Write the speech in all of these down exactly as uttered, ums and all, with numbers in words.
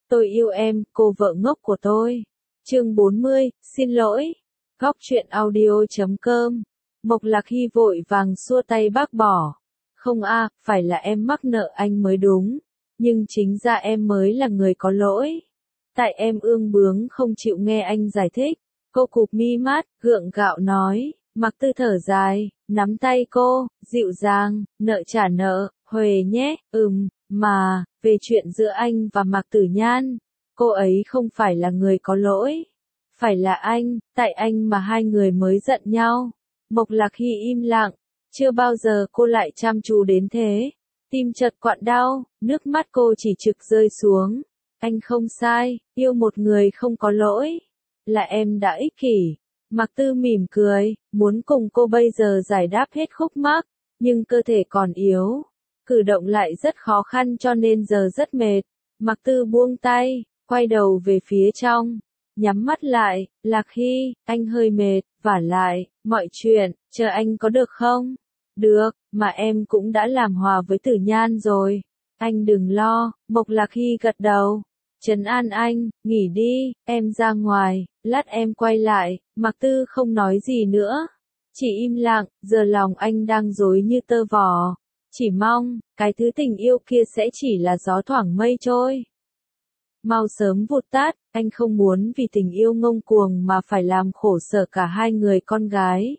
Tôi yêu em, cô vợ ngốc của tôi. Chương bốn mươi, xin lỗi. Góc truyện audio chấm com. Mộc Lạc Hy vội vàng xua tay bác bỏ. Không a, phải là em mắc nợ anh mới đúng. Nhưng chính ra em mới là người có lỗi. Tại em ương bướng không chịu nghe anh giải thích. Cô cụp mi mắt, gượng gạo nói. Mặc Tư thở dài, nắm tay cô, dịu dàng, nợ trả nợ, Huề nhé, ừm, mà, về chuyện giữa anh và Mạc Tử Nhan, cô ấy không phải là người có lỗi. Phải là anh, tại anh mà hai người mới giận nhau. Mộc Lạc Hy im lặng, chưa bao giờ cô lại chăm chú đến thế. Tim chợt quặn đau, nước mắt cô chỉ trực rơi xuống. Anh không sai, yêu một người không có lỗi. Là em đã ích kỷ. Mạc Tư mỉm cười, muốn cùng cô bây giờ giải đáp hết khúc mắc, nhưng cơ thể còn yếu. Cử động lại rất khó khăn cho nên giờ rất mệt. Mạc Tư buông tay, quay đầu về phía trong, nhắm mắt lại. Lạc Hy, anh hơi mệt, vả lại, mọi chuyện, chờ anh có được không? Được, mà em cũng đã làm hòa với Tử Nhan rồi. Anh đừng lo. Mộc Lạc Hy gật đầu. Trấn an anh, nghỉ đi, em ra ngoài, lát em quay lại. Mạc Tư không nói gì nữa, chỉ im lặng. Giờ lòng anh đang rối như tơ vò, chỉ mong cái thứ tình yêu kia sẽ chỉ là gió thoảng mây trôi, mau sớm vụt tắt. Anh không muốn vì tình yêu ngông cuồng mà phải làm khổ sở cả hai người con gái.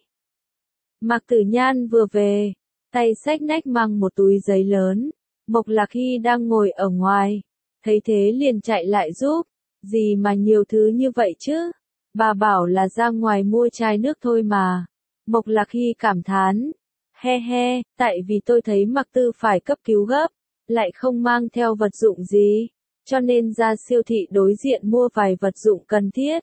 Mạc Tử Nhan vừa về, tay xách nách mang một túi giấy lớn. Mộc Lạc Hy đang ngồi ở ngoài, thấy thế liền chạy lại giúp. Gì mà nhiều thứ như vậy chứ? Bà bảo là ra ngoài mua chai nước thôi mà. Mộc Lạc Hy cảm thán. He he, tại vì tôi thấy Mạc Tư phải cấp cứu gấp, lại không mang theo vật dụng gì, cho nên ra siêu thị đối diện mua vài vật dụng cần thiết.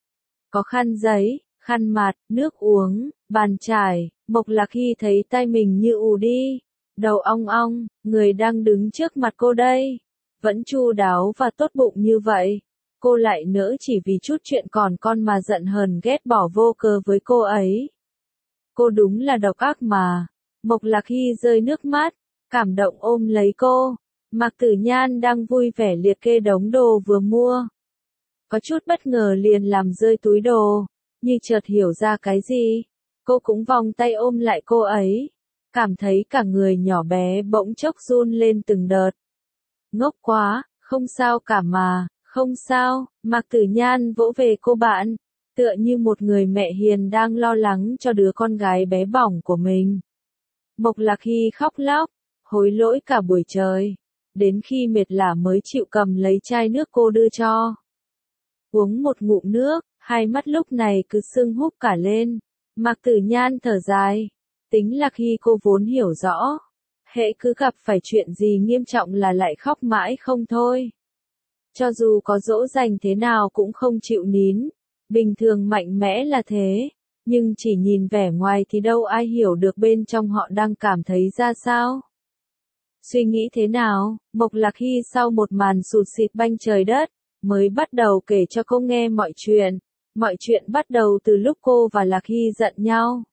Có khăn giấy, khăn mặt, nước uống, bàn chải. Mộc Lạc Hy thấy tay mình như ù đi, đầu ong ong, người đang đứng trước mặt cô đây vẫn chu đáo và tốt bụng như vậy. Cô lại nỡ chỉ vì chút chuyện còn con mà giận hờn ghét bỏ vô cớ với cô ấy. Cô đúng là độc ác mà. Mộc Lạc Hy rơi nước mắt, cảm động ôm lấy cô. Mạc Tử Nhan đang vui vẻ liệt kê đống đồ vừa mua. Có chút bất ngờ liền làm rơi túi đồ, như chợt hiểu ra cái gì. Cô cũng vòng tay ôm lại cô ấy, cảm thấy cả người nhỏ bé bỗng chốc run lên từng đợt. Ngốc quá, không sao cả mà, không sao. Mạc Tử Nhan vỗ về cô bạn, tựa như một người mẹ hiền đang lo lắng cho đứa con gái bé bỏng của mình. Mộc Lạc Hy khóc lóc, hối lỗi cả buổi trời, đến khi mệt lả mới chịu cầm lấy chai nước cô đưa cho. Uống một ngụm nước, hai mắt lúc này cứ sưng húp cả lên. Mạc Tử Nhan thở dài, tính Lạc Hy cô vốn hiểu rõ, hễ cứ gặp phải chuyện gì nghiêm trọng là lại khóc mãi không thôi. Cho dù có dỗ dành thế nào cũng không chịu nín, bình thường mạnh mẽ là thế, nhưng chỉ nhìn vẻ ngoài thì đâu ai hiểu được bên trong họ đang cảm thấy ra sao. Suy nghĩ thế nào? Mộc Lạc Hy sau một màn sụt sịt banh trời đất, mới bắt đầu kể cho cô nghe mọi chuyện. Mọi chuyện bắt đầu từ lúc cô và Lạc Hy giận nhau.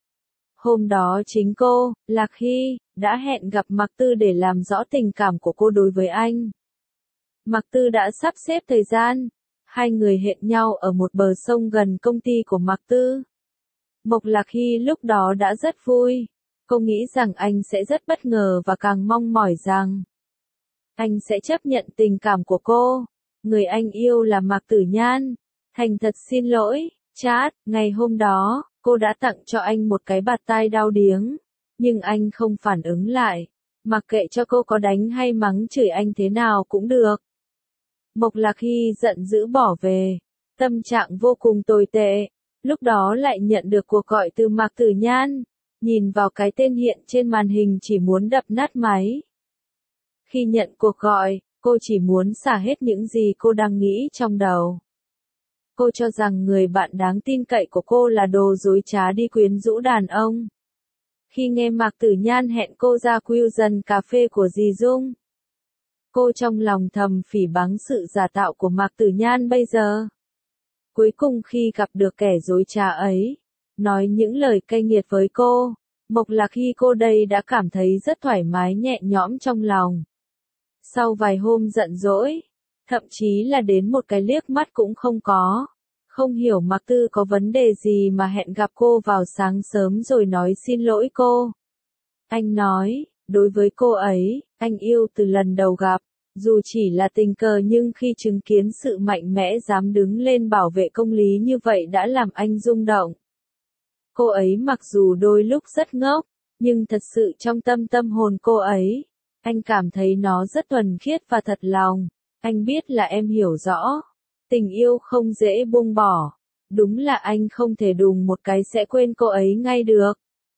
Hôm đó chính cô, Lạc Hy, đã hẹn gặp Mạc Tư để làm rõ tình cảm của cô đối với anh. Mạc Tư đã sắp xếp thời gian, hai người hẹn nhau ở một bờ sông gần công ty của Mạc Tư. Mộc Lạc Hy lúc đó đã rất vui, cô nghĩ rằng anh sẽ rất bất ngờ và càng mong mỏi rằng anh sẽ chấp nhận tình cảm của cô. Người anh yêu là Mạc Tử Nhan. Thành thật xin lỗi, chat, ngày hôm đó, cô đã tặng cho anh một cái bạt tai đau điếng, nhưng anh không phản ứng lại, mặc kệ cho cô có đánh hay mắng chửi anh thế nào cũng được. Mộc Lạc Hy giận dữ bỏ về, tâm trạng vô cùng tồi tệ, lúc đó lại nhận được cuộc gọi từ Mạc Tử Nhan, nhìn vào cái tên hiện trên màn hình chỉ muốn đập nát máy. Khi nhận cuộc gọi, cô chỉ muốn xả hết những gì cô đang nghĩ trong đầu. Cô cho rằng người bạn đáng tin cậy của cô là đồ dối trá đi quyến rũ đàn ông. Khi nghe Mạc Tử Nhan hẹn cô ra Fusion cà phê của dì Dung, cô trong lòng thầm phỉ báng sự giả tạo của Mạc Tử Nhan bây giờ. Cuối cùng khi gặp được kẻ dối trá ấy, nói những lời cay nghiệt với cô, Mộc Lạc Hy cô đây đã cảm thấy rất thoải mái nhẹ nhõm trong lòng. Sau vài hôm giận dỗi, thậm chí là đến một cái liếc mắt cũng không có. Không hiểu Mạc Tư có vấn đề gì mà hẹn gặp cô vào sáng sớm rồi nói xin lỗi cô. Anh nói, đối với cô ấy, anh yêu từ lần đầu gặp. Dù chỉ là tình cờ nhưng khi chứng kiến sự mạnh mẽ dám đứng lên bảo vệ công lý như vậy đã làm anh rung động. Cô ấy mặc dù đôi lúc rất ngốc, nhưng thật sự trong tâm tâm hồn cô ấy, anh cảm thấy nó rất thuần khiết và thật lòng. Anh biết là em hiểu rõ. Tình yêu không dễ buông bỏ. Đúng là anh không thể đùng một cái sẽ quên cô ấy ngay được.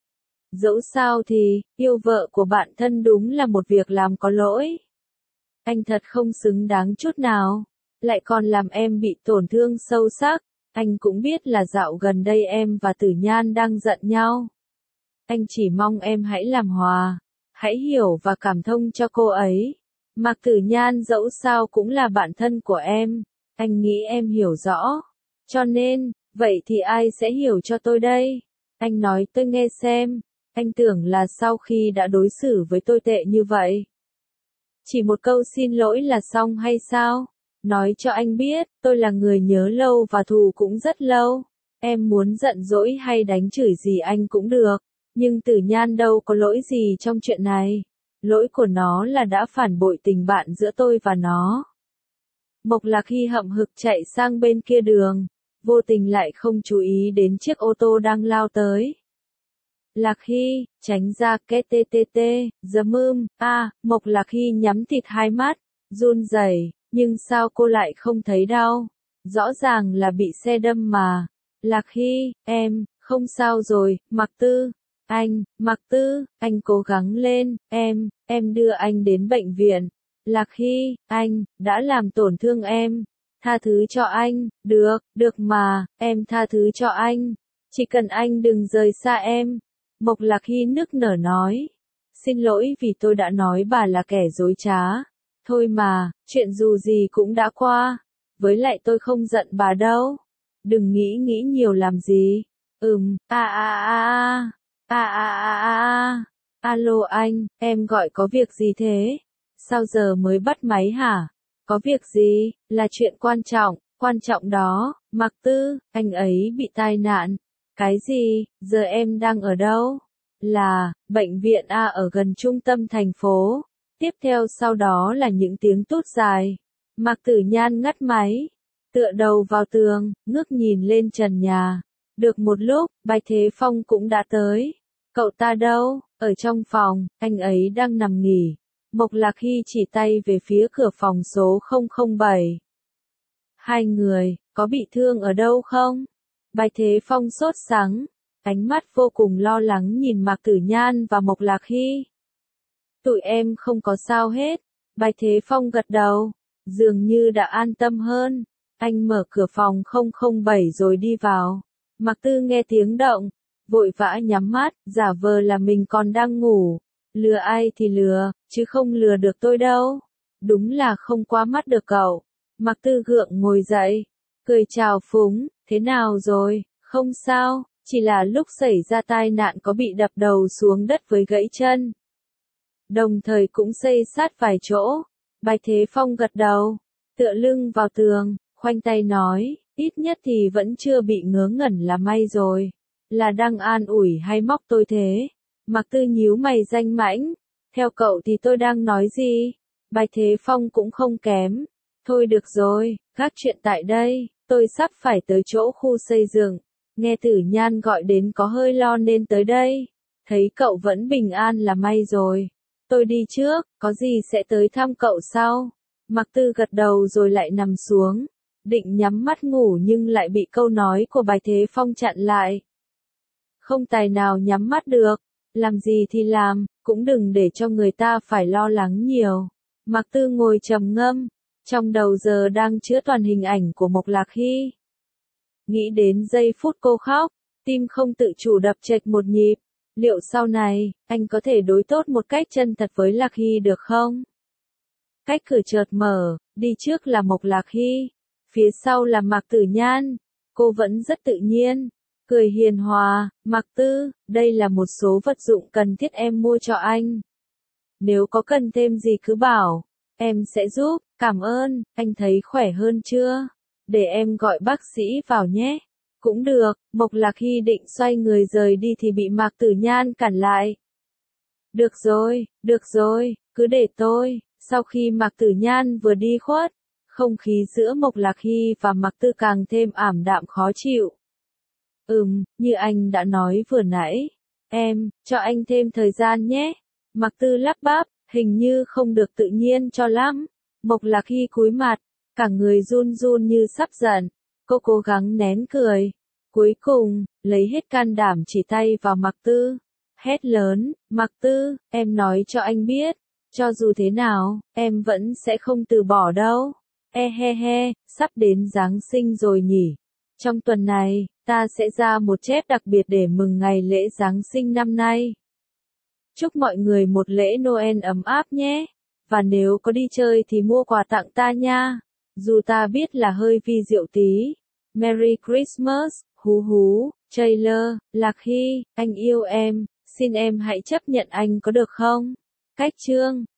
Dẫu sao thì, yêu vợ của bạn thân đúng là một việc làm có lỗi. Anh thật không xứng đáng chút nào, lại còn làm em bị tổn thương sâu sắc. Anh cũng biết là dạo gần đây em và Tử Nhan đang giận nhau. Anh chỉ mong em hãy làm hòa, hãy hiểu và cảm thông cho cô ấy. Mạc Tử Nhan dẫu sao cũng là bạn thân của em, anh nghĩ em hiểu rõ. Cho nên, vậy thì ai sẽ hiểu cho tôi đây? Anh nói tôi nghe xem, anh tưởng là sau khi đã đối xử với tôi tệ như vậy, chỉ một câu xin lỗi là xong hay sao? Nói cho anh biết, tôi là người nhớ lâu và thù cũng rất lâu. Em muốn giận dỗi hay đánh chửi gì anh cũng được. Nhưng Tử Nhan đâu có lỗi gì trong chuyện này. Lỗi của nó là đã phản bội tình bạn giữa tôi và nó. Mộc Lạc Hy hậm hực chạy sang bên kia đường, vô tình lại không chú ý đến chiếc ô tô đang lao tới. Lạc Hy, tránh ra két tê tê tê, giấm ưm, a, Mộc Lạc Hy nhắm thịt hai mắt, run rẩy, nhưng sao cô lại không thấy đau? Rõ ràng là bị xe đâm mà. Lạc Hy, em, không sao rồi, Mạc Tư. Anh, Mạc Tư, anh cố gắng lên, em, em đưa anh đến bệnh viện. Lạc Hy, anh, đã làm tổn thương em. Tha thứ cho anh, được, được mà, em tha thứ cho anh. Chỉ cần anh đừng rời xa em. Mộc Lạc Hy nức nở nói. Xin lỗi vì tôi đã nói bà là kẻ dối trá. Thôi mà, chuyện dù gì cũng đã qua. Với lại tôi không giận bà đâu. Đừng nghĩ nghĩ nhiều làm gì. Ừm, a a a a, a a a a, alo anh, em gọi có việc gì thế? Sao giờ mới bắt máy hả? Có việc gì? Là chuyện quan trọng, quan trọng đó, Mạc Tư, anh ấy bị tai nạn. Cái gì? Giờ em đang ở đâu? Là, bệnh viện A ở gần trung tâm thành phố. Tiếp theo sau đó là những tiếng tút dài. Mạc Tử Nhan ngắt máy, tựa đầu vào tường, ngước nhìn lên trần nhà. Được một lúc, Bạch Thế Phong cũng đã tới. Cậu ta đâu? Ở trong phòng, anh ấy đang nằm nghỉ. Mộc Lạc Hy chỉ tay về phía cửa phòng số không không bảy. Hai người, có bị thương ở đâu không? Bạch Thế Phong sốt sắng, ánh mắt vô cùng lo lắng nhìn Mạc Tử Nhan và Mộc Lạc Hy. Tụi em không có sao hết. Bạch Thế Phong gật đầu, dường như đã an tâm hơn. Anh mở cửa phòng không không bảy rồi đi vào. Mạc Tư nghe tiếng động, vội vã nhắm mắt, giả vờ là mình còn đang ngủ. Lừa ai thì lừa, chứ không lừa được tôi đâu. Đúng là không qua mắt được cậu. Mạc Tư gượng ngồi dậy, cười chào phúng, thế nào rồi, không sao, chỉ là lúc xảy ra tai nạn có bị đập đầu xuống đất với gãy chân. Đồng thời cũng xây sát vài chỗ. Bạch Thế Phong gật đầu, tựa lưng vào tường, khoanh tay nói, ít nhất thì vẫn chưa bị ngớ ngẩn là may rồi. Là đang an ủi hay móc tôi thế? Mạc Tư nhíu mày danh mãnh, theo cậu thì tôi đang nói gì? Bạch Thế Phong cũng không kém. Thôi được rồi, gác chuyện tại đây, tôi sắp phải tới chỗ khu xây dựng. Nghe Tử Nhan gọi đến có hơi lo nên tới đây. Thấy cậu vẫn bình an là may rồi. Tôi đi trước, có gì sẽ tới thăm cậu sau. Mạc Tư gật đầu rồi lại nằm xuống. Định nhắm mắt ngủ nhưng lại bị câu nói của Bạch Thế Phong chặn lại. Không tài nào nhắm mắt được. Làm gì thì làm, cũng đừng để cho người ta phải lo lắng nhiều. Mạc Tư ngồi trầm ngâm. Trong đầu giờ đang chứa toàn hình ảnh của Mộc Lạc Hy. Nghĩ đến giây phút cô khóc, tim không tự chủ đập chệch một nhịp. Liệu sau này, anh có thể đối tốt một cách chân thật với Lạc Hy được không? Cách cửa chợt mở, đi trước là Mộc Lạc Hy, phía sau là Mạc Tử Nhan. Cô vẫn rất tự nhiên, cười hiền hòa, Mạc Tư, đây là một số vật dụng cần thiết em mua cho anh. Nếu có cần thêm gì cứ bảo. Em sẽ giúp, cảm ơn, anh thấy khỏe hơn chưa? Để em gọi bác sĩ vào nhé. Cũng được, Mộc Lạc Hy định xoay người rời đi thì bị Mạc Tử Nhan cản lại. Được rồi, được rồi, cứ để tôi. Sau khi Mạc Tử Nhan vừa đi khuất, không khí giữa Mộc Lạc Hy và Mạc Tư càng thêm ảm đạm khó chịu. Ừm, như anh đã nói vừa nãy. Em, cho anh thêm thời gian nhé. Mạc Tư lắp bắp, hình như không được tự nhiên cho lắm. Mộc Lạc Hy cúi mặt, cả người run run như sắp giận. Cô cố gắng nén cười. Cuối cùng, lấy hết can đảm chỉ tay vào Mạc Tư. Hét lớn, Mạc Tư, em nói cho anh biết. Cho dù thế nào, em vẫn sẽ không từ bỏ đâu. E he he, sắp đến Giáng sinh rồi nhỉ. Trong tuần này, ta sẽ ra một chép đặc biệt để mừng ngày lễ Giáng sinh năm nay. Chúc mọi người một lễ Noel ấm áp nhé. Và nếu có đi chơi thì mua quà tặng ta nha. Dù ta biết là hơi vi diệu tí. Merry Christmas, hú hú, Taylor, Lạc Hy, anh yêu em, xin em hãy chấp nhận anh có được không? Cách chương